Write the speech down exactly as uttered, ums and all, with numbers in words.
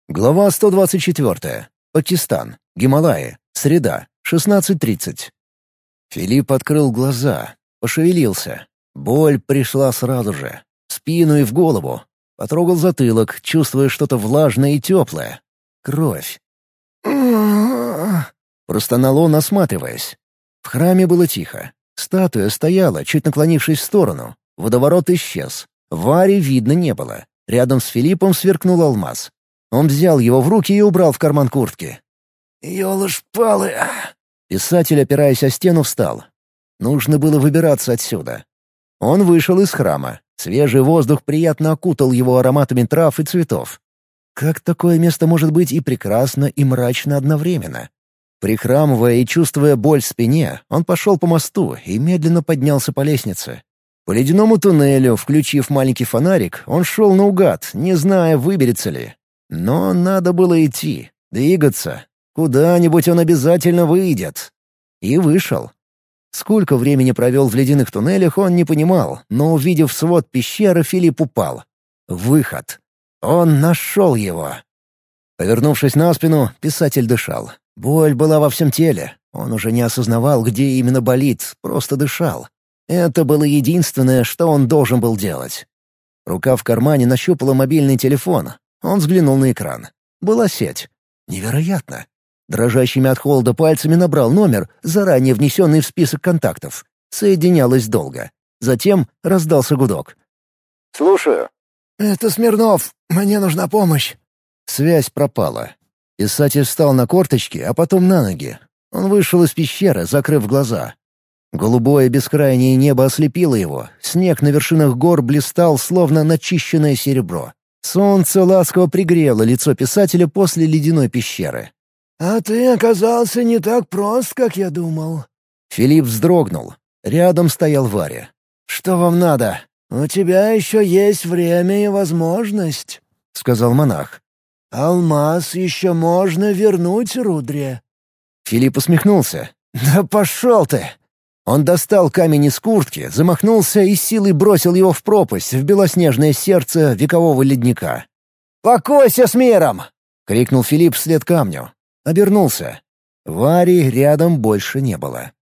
Глава сто двадцать четыре. Пакистан. Гималаи. Среда. шестнадцать тридцать. Филипп открыл глаза, пошевелился. Боль пришла сразу же. В спину и в голову. Потрогал затылок, чувствуя что-то влажное и теплое. Кровь. Простонал он, осматриваясь. В храме было тихо. Статуя стояла, чуть наклонившись в сторону. Водоворот исчез. Вари видно не было. Рядом с Филиппом сверкнул алмаз. Он взял его в руки и убрал в карман куртки. «Ёлы-шпалы!» Писатель, опираясь о стену, встал. Нужно было выбираться отсюда. Он вышел из храма. Свежий воздух приятно окутал его ароматами трав и цветов. Как такое место может быть и прекрасно, и мрачно одновременно? Прихрамывая и чувствуя боль в спине, он пошел по мосту и медленно поднялся по лестнице. По ледяному туннелю, включив маленький фонарик, он шел наугад, не зная, выберется ли. Но надо было идти, двигаться. Куда-нибудь он обязательно выйдет. И вышел. Сколько времени провел в ледяных туннелях, он не понимал, но, увидев свод пещеры, Филипп упал. Выход. Он нашел его. Повернувшись на спину, писатель дышал. Боль была во всем теле. Он уже не осознавал, где именно болит, просто дышал. Это было единственное, что он должен был делать. Рука в кармане нащупала мобильный телефон. Он взглянул на экран. Была сеть. Невероятно. Дрожащими от холода пальцами набрал номер, заранее внесенный в список контактов. Соединялось долго. Затем раздался гудок. «Слушаю». «Это Смирнов. Мне нужна помощь». Связь пропала. Писатель встал на корточки, а потом на ноги. Он вышел из пещеры, закрыв глаза. Голубое бескрайнее небо ослепило его. Снег на вершинах гор блистал, словно начищенное серебро. Солнце ласково пригрело лицо писателя после ледяной пещеры. «А ты оказался не так прост, как я думал». Филипп вздрогнул. Рядом стоял Варя. «Что вам надо?» «У тебя еще есть время и возможность», — сказал монах. «Алмаз еще можно вернуть Рудре». Филипп усмехнулся. «Да пошел ты!» Он достал камень из куртки, замахнулся и силой бросил его в пропасть, в белоснежное сердце векового ледника. «Покойся с миром!» — крикнул Филипп вслед камню. Обернулся. Вари рядом больше не было.